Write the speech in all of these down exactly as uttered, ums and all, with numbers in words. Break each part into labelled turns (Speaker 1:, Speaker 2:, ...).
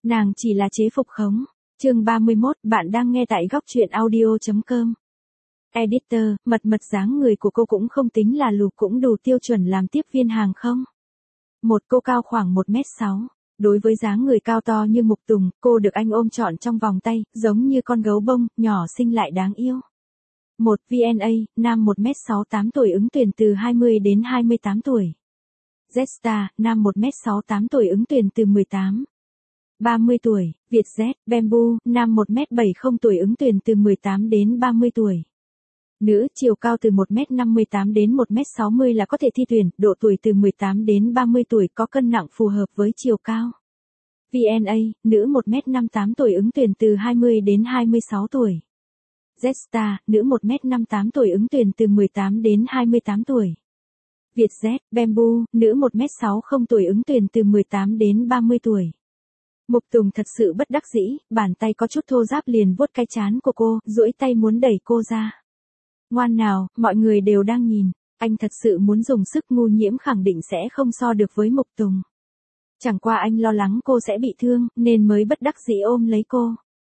Speaker 1: Nàng chỉ là chế phục khống. Chương ba mươi mốt, bạn đang nghe tại góc truyện audio chấm com. Editor, mật mật dáng người của cô cũng không tính là lùn, cũng đủ tiêu chuẩn làm tiếp viên hàng không? Một cô cao khoảng một mét sáu. Đối với dáng người cao to như Mục Tùng, cô được anh ôm trọn trong vòng tay, giống như con gấu bông, nhỏ xinh lại đáng yêu. Một vê en a, nam một mét sáu mươi tám tuổi ứng tuyển từ hai mươi đến hai mươi tám tuổi. Jetstar, nam một mét sáu mươi tám tuổi ứng tuyển từ mười tám đến ba mươi tuổi. Vietjet, Bamboo, nam một mét bảy mươi tuổi ứng tuyển từ mười tám đến ba mươi tuổi. Nữ, chiều cao từ một mét năm mươi tám đến một mét sáu mươi là có thể thi tuyển, độ tuổi từ mười tám đến ba mươi tuổi, có cân nặng phù hợp với chiều cao. vê en a, nữ một mét năm mươi tám tuổi ứng tuyển từ hai mươi đến hai mươi sáu tuổi. Jetstar, nữ một mét năm mươi tám tuổi ứng tuyển từ mười tám đến hai mươi tám tuổi. Vietjet, Bamboo, nữ một mét sáu mươi tuổi ứng tuyển từ mười tám đến ba mươi tuổi. Mục Tùng thật sự bất đắc dĩ, bàn tay có chút thô ráp liền vuốt cái trán của cô, duỗi tay muốn đẩy cô ra. Ngoan nào, mọi người đều đang nhìn, anh thật sự muốn dùng sức. Ngu Nhiễm khẳng định sẽ không so được với Mục Tùng. Chẳng qua anh lo lắng cô sẽ bị thương, nên mới bất đắc dĩ ôm lấy cô.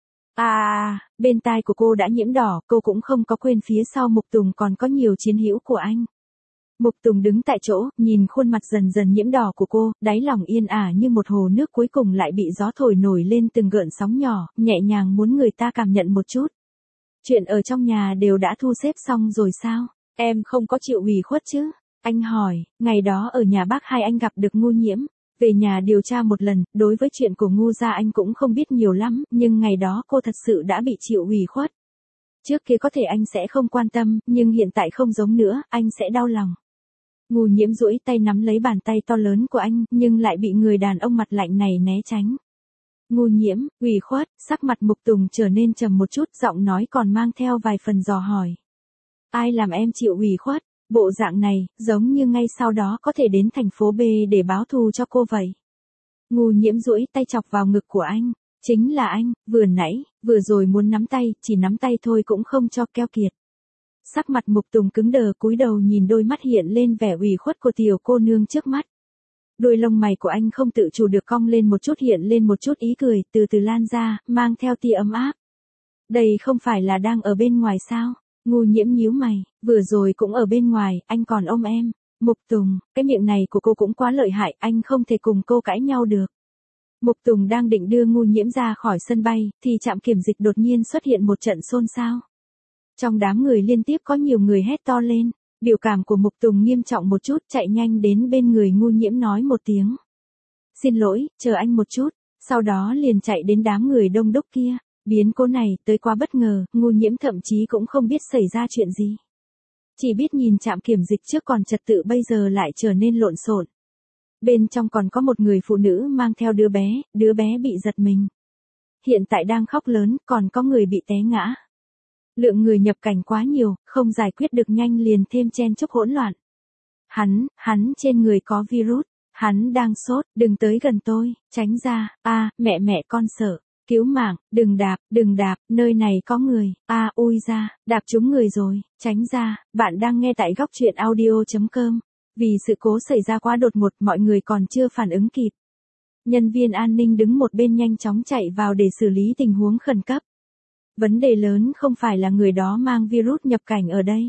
Speaker 1: À, bên tai của cô đã nhiễm đỏ, cô cũng không có quên phía sau Mục Tùng còn có nhiều chiến hữu của anh. Mục Tùng đứng tại chỗ, nhìn khuôn mặt dần dần nhiễm đỏ của cô, đáy lòng yên ả như một hồ nước cuối cùng lại bị gió thổi nổi lên từng gợn sóng nhỏ, nhẹ nhàng muốn người ta cảm nhận một chút. Chuyện ở trong nhà đều đã thu xếp xong rồi sao? Em không có chịu ủy khuất chứ? Anh hỏi, ngày đó ở nhà bác hai anh gặp được Ngu Nhiễm. Về nhà điều tra một lần, đối với chuyện của Ngu gia anh cũng không biết nhiều lắm, nhưng ngày đó cô thật sự đã bị chịu ủy khuất. Trước kia có thể anh sẽ không quan tâm, nhưng hiện tại không giống nữa, anh sẽ đau lòng. Ngu Nhiễm duỗi tay nắm lấy bàn tay to lớn của anh, nhưng lại bị người đàn ông mặt lạnh này né tránh. Ngu Nhiễm, ủy khuất, sắc mặt Mục Tùng trở nên trầm một chút, giọng nói còn mang theo vài phần dò hỏi. Ai làm em chịu ủy khuất? Bộ dạng này, giống như ngay sau đó có thể đến thành phố B để báo thù cho cô vậy. Ngu Nhiễm duỗi tay chọc vào ngực của anh. Chính là anh, vừa nãy, vừa rồi muốn nắm tay, chỉ nắm tay thôi cũng không cho, keo kiệt. Sắc mặt Mục Tùng cứng đờ, cúi đầu nhìn đôi mắt hiện lên vẻ ủy khuất của tiểu cô nương trước mắt. Đôi lông mày của anh không tự chủ được cong lên một chút, hiện lên một chút ý cười, từ từ lan ra, mang theo tia ấm áp. Đây không phải là đang ở bên ngoài sao? Ngu Nhiễm nhíu mày, vừa rồi cũng ở bên ngoài, anh còn ôm em. Mục Tùng, cái miệng này của cô cũng quá lợi hại, anh không thể cùng cô cãi nhau được. Mục Tùng đang định đưa Ngu Nhiễm ra khỏi sân bay, thì trạm kiểm dịch đột nhiên xuất hiện một trận xôn xao. Trong đám người liên tiếp có nhiều người hét to lên, biểu cảm của Mục Tùng nghiêm trọng một chút, chạy nhanh đến bên người Ngu Nhiễm nói một tiếng. Xin lỗi, chờ anh một chút, sau đó liền chạy đến đám người đông đúc kia. Biến cố này tới quá bất ngờ, Ngu Nhiễm thậm chí cũng không biết xảy ra chuyện gì. Chỉ biết nhìn trạm kiểm dịch trước còn trật tự bây giờ lại trở nên lộn xộn. Bên trong còn có một người phụ nữ mang theo đứa bé, đứa bé bị giật mình. Hiện tại đang khóc lớn, còn có người bị té ngã. Lượng người nhập cảnh quá nhiều, không giải quyết được nhanh liền thêm chen chúc hỗn loạn. Hắn, hắn trên người có virus, hắn đang sốt, đừng tới gần tôi, tránh ra, a, mẹ mẹ con sợ. Cứu mạng, đừng đạp, đừng đạp, nơi này có người, a à, ui ra, đạp trúng người rồi, tránh ra. Bạn đang nghe tại góc truyện audio chấm com. Vì sự cố xảy ra quá đột ngột, mọi người còn chưa phản ứng kịp. Nhân viên an ninh đứng một bên nhanh chóng chạy vào để xử lý tình huống khẩn cấp. Vấn đề lớn không phải là người đó mang virus nhập cảnh ở đây,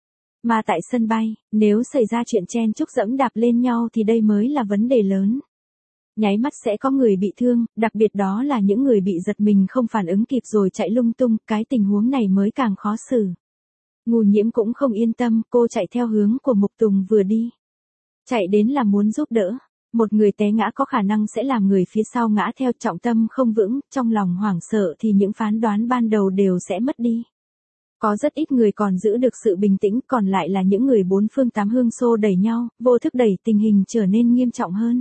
Speaker 1: mà tại sân bay, nếu xảy ra chuyện chen chúc dẫm đạp lên nhau thì đây mới là vấn đề lớn. Nháy mắt sẽ có người bị thương, đặc biệt đó là những người bị giật mình không phản ứng kịp rồi chạy lung tung, cái tình huống này mới càng khó xử. Ngu Nhiễm cũng không yên tâm, cô chạy theo hướng của Mục Tùng vừa đi. Chạy đến là muốn giúp đỡ. Một người té ngã có khả năng sẽ làm người phía sau ngã theo, trọng tâm không vững, trong lòng hoảng sợ thì những phán đoán ban đầu đều sẽ mất đi. Có rất ít người còn giữ được sự bình tĩnh, còn lại là những người bốn phương tám hướng xô đẩy nhau, vô thức đẩy tình hình trở nên nghiêm trọng hơn.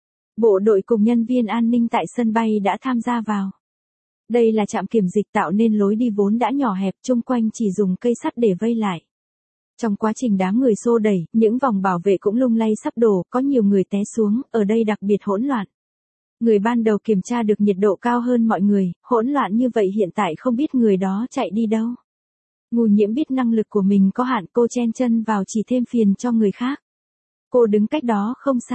Speaker 1: Bộ đội cùng nhân viên an ninh tại sân bay đã tham gia vào. Đây là trạm kiểm dịch tạo nên lối đi vốn đã nhỏ hẹp, chung quanh chỉ dùng cây sắt để vây lại. Trong quá trình đám người xô đẩy, những vòng bảo vệ cũng lung lay sắp đổ, có nhiều người té xuống, ở đây đặc biệt hỗn loạn. Người ban đầu kiểm tra được nhiệt độ cao hơn mọi người, hỗn loạn như vậy hiện tại không biết người đó chạy đi đâu. Ngu Nhiễm biết năng lực của mình có hạn, cô chen chân vào chỉ thêm phiền cho người khác. Cô đứng cách đó không xa.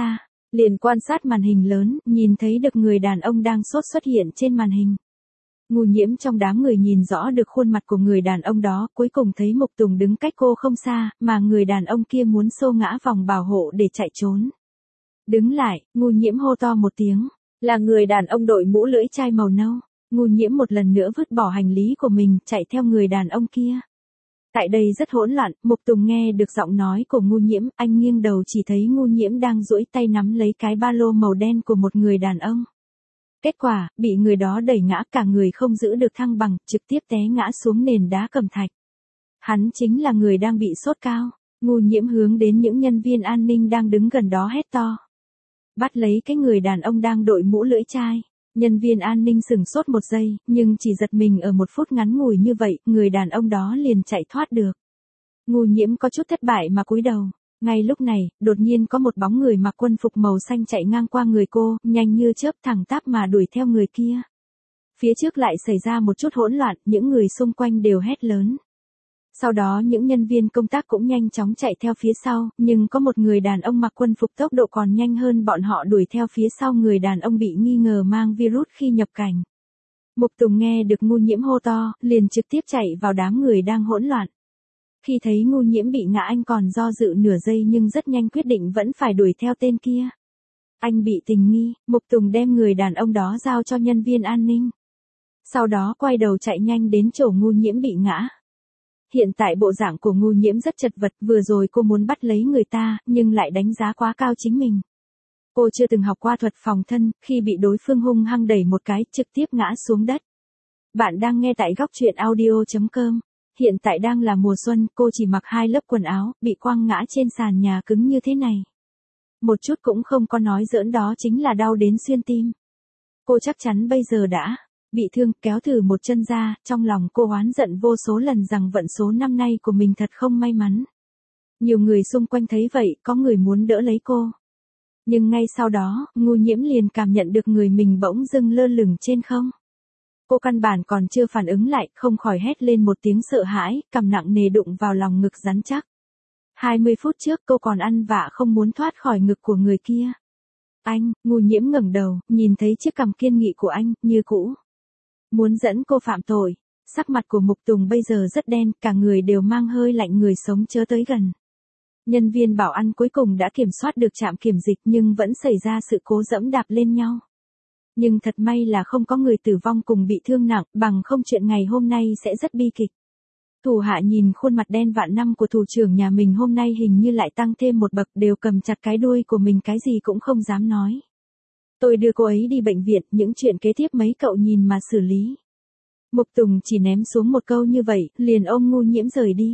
Speaker 1: Liền quan sát màn hình lớn, nhìn thấy được người đàn ông đang sốt xuất hiện trên màn hình. Ngu Nhiễm trong đám người nhìn rõ được khuôn mặt của người đàn ông đó, cuối cùng thấy Mục Tùng đứng cách cô không xa, mà người đàn ông kia muốn xô ngã vòng bảo hộ để chạy trốn. Đứng lại, Ngu Nhiễm hô to một tiếng, là người đàn ông đội mũ lưỡi chai màu nâu. Ngu Nhiễm một lần nữa vứt bỏ hành lý của mình, chạy theo người đàn ông kia. Tại đây rất hỗn loạn, Mục Tùng nghe được giọng nói của Ngu Nhiễm, anh nghiêng đầu chỉ thấy Ngu Nhiễm đang duỗi tay nắm lấy cái ba lô màu đen của một người đàn ông. Kết quả, bị người đó đẩy ngã, cả người không giữ được thăng bằng, trực tiếp té ngã xuống nền đá cẩm thạch. Hắn chính là người đang bị sốt cao. Ngu Nhiễm hướng đến những nhân viên an ninh đang đứng gần đó hét to. Bắt lấy cái người đàn ông đang đội mũ lưỡi chai. Nhân viên an ninh sửng sốt một giây, nhưng chỉ giật mình ở một phút ngắn ngủi như vậy, người đàn ông đó liền chạy thoát được. Ngu Nhiễm có chút thất bại mà cúi đầu. Ngay lúc này, đột nhiên có một bóng người mặc quân phục màu xanh chạy ngang qua người cô, nhanh như chớp thẳng tắp mà đuổi theo người kia. Phía trước lại xảy ra một chút hỗn loạn, những người xung quanh đều hét lớn. Sau đó những nhân viên công tác cũng nhanh chóng chạy theo phía sau, nhưng có một người đàn ông mặc quân phục tốc độ còn nhanh hơn bọn họ đuổi theo phía sau người đàn ông bị nghi ngờ mang virus khi nhập cảnh. Mục Tùng nghe được Ngu Nhiễm hô to, liền trực tiếp chạy vào đám người đang hỗn loạn. Khi thấy Ngu Nhiễm bị ngã anh còn do dự nửa giây nhưng rất nhanh quyết định vẫn phải đuổi theo tên kia. Anh bị tình nghi, Mục Tùng đem người đàn ông đó giao cho nhân viên an ninh. Sau đó quay đầu chạy nhanh đến chỗ Ngu Nhiễm bị ngã. Hiện tại bộ dạng của Ngu Nhiễm rất chật vật, vừa rồi cô muốn bắt lấy người ta, nhưng lại đánh giá quá cao chính mình. Cô chưa từng học qua thuật phòng thân, khi bị đối phương hung hăng đẩy một cái, trực tiếp ngã xuống đất. Bạn đang nghe tại góc truyện audio chấm com. Hiện tại đang là mùa xuân, cô chỉ mặc hai lớp quần áo, bị quăng ngã trên sàn nhà cứng như thế này. Một chút cũng không có nói giỡn, đó chính là đau đến xuyên tim. Cô chắc chắn bây giờ đã bị thương, kéo thử một chân ra, trong lòng cô oán giận vô số lần rằng vận số năm nay của mình thật không may mắn. Nhiều người xung quanh thấy vậy, có người muốn đỡ lấy cô. Nhưng ngay sau đó, Ngu Nhiễm liền cảm nhận được người mình bỗng dưng lơ lửng trên không. Cô căn bản còn chưa phản ứng lại, không khỏi hét lên một tiếng sợ hãi, cằm nặng nề đụng vào lòng ngực rắn chắc. hai mươi phút trước cô còn ăn vạ không muốn thoát khỏi ngực của người kia. Anh, Ngu Nhiễm ngẩng đầu, nhìn thấy chiếc cằm kiên nghị của anh, như cũ. Muốn dẫn cô phạm tội. Sắc mặt của Mục Tùng bây giờ rất đen, cả người đều mang hơi lạnh, người sống chớ tới gần. Nhân viên bảo an cuối cùng đã kiểm soát được trạm kiểm dịch nhưng vẫn xảy ra sự cố dẫm đạp lên nhau. Nhưng thật may là không có người tử vong cùng bị thương nặng, bằng không chuyện ngày hôm nay sẽ rất bi kịch. Thủ hạ nhìn khuôn mặt đen vạn năm của thủ trưởng nhà mình hôm nay hình như lại tăng thêm một bậc, đều cầm chặt cái đuôi của mình, cái gì cũng không dám nói. Tôi đưa cô ấy đi bệnh viện, những chuyện kế tiếp mấy cậu nhìn mà xử lý. Mục Tùng chỉ ném xuống một câu như vậy, liền ôm Ngu Nhiễm rời đi.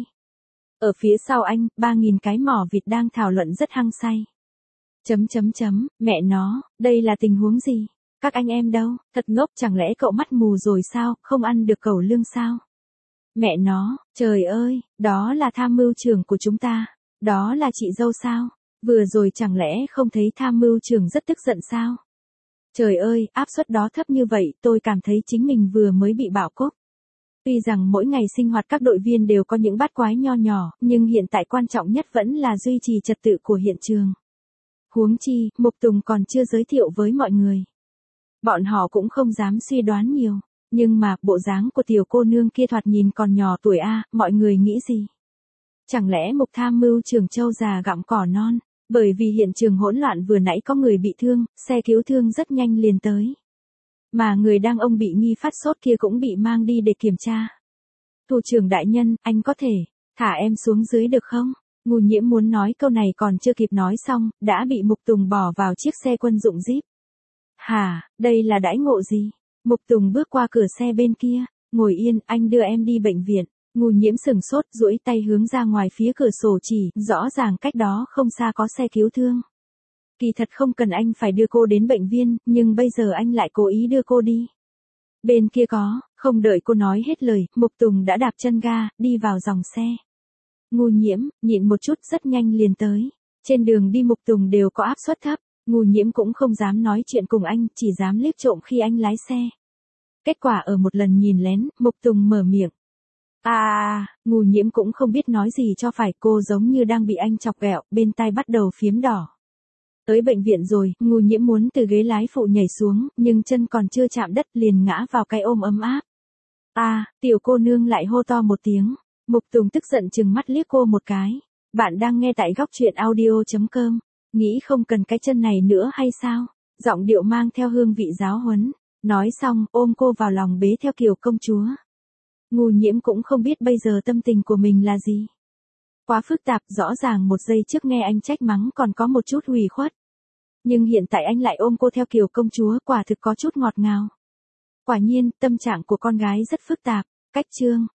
Speaker 1: Ở phía sau anh, ba nghìn cái mỏ vịt đang thảo luận rất hăng say. Chấm chấm chấm, mẹ nó, đây là tình huống gì? Các anh em đâu, thật ngốc, chẳng lẽ cậu mắt mù rồi sao, không ăn được cẩu lương sao? Mẹ nó, trời ơi, đó là tham mưu trưởng của chúng ta, đó là chị dâu sao? Vừa rồi chẳng lẽ không thấy tham mưu trưởng rất tức giận sao? Trời ơi, áp suất đó thấp như vậy, tôi cảm thấy chính mình vừa mới bị bạo cốp. Tuy rằng mỗi ngày sinh hoạt các đội viên đều có những bát quái nho nhỏ, nhưng hiện tại quan trọng nhất vẫn là duy trì trật tự của hiện trường. Huống chi, Mục Tùng còn chưa giới thiệu với mọi người. Bọn họ cũng không dám suy đoán nhiều, nhưng mà, bộ dáng của tiểu cô nương kia thoạt nhìn còn nhỏ tuổi a, mọi người nghĩ gì? Chẳng lẽ Mục tham mưu trưởng trâu già gặm cỏ non? Bởi vì hiện trường hỗn loạn vừa nãy có người bị thương, xe cứu thương rất nhanh liền tới. Mà người đang ông bị nghi phát sốt kia cũng bị mang đi để kiểm tra. Thủ trưởng đại nhân, anh có thể thả em xuống dưới được không? Ngu Nhiễm muốn nói câu này còn chưa kịp nói xong, đã bị Mục Tùng bỏ vào chiếc xe quân dụng Jeep. Hả, đây là đãi ngộ gì? Mục Tùng bước qua cửa xe bên kia, ngồi yên, anh đưa em đi bệnh viện. Ngu Nhiễm sừng sốt, duỗi tay hướng ra ngoài phía cửa sổ chỉ, rõ ràng cách đó không xa có xe cứu thương. Kỳ thật không cần anh phải đưa cô đến bệnh viện, nhưng bây giờ anh lại cố ý đưa cô đi. Bên kia có, không đợi cô nói hết lời, Mục Tùng đã đạp chân ga, đi vào dòng xe. Ngu Nhiễm, nhịn một chút, rất nhanh liền tới. Trên đường đi Mục Tùng đều có áp suất thấp, Ngu Nhiễm cũng không dám nói chuyện cùng anh, chỉ dám liếc trộm khi anh lái xe. Kết quả ở một lần nhìn lén, Mục Tùng mở miệng. À, Ngu Nhiễm cũng không biết nói gì cho phải, cô giống như đang bị anh chọc ghẹo, bên tai bắt đầu phiếm đỏ. Tới bệnh viện rồi, Ngô Nhiễm muốn từ ghế lái phụ nhảy xuống, nhưng chân còn chưa chạm đất liền ngã vào cái ôm ấm áp. À, tiểu cô nương lại hô to một tiếng. Mục Tùng tức giận trừng mắt liếc cô một cái. Bạn đang nghe tại góc truyện audio.com. Nghĩ không cần cái chân này nữa hay sao? Giọng điệu mang theo hương vị giáo huấn. Nói xong, ôm cô vào lòng bế theo kiểu công chúa. Ngô Nhiễm cũng không biết bây giờ tâm tình của mình là gì. Quá phức tạp, rõ ràng một giây trước nghe anh trách mắng còn có một chút hủy khuất. Nhưng hiện tại anh lại ôm cô theo kiểu công chúa, quả thực có chút ngọt ngào. Quả nhiên, tâm trạng của con gái rất phức tạp. Cách chương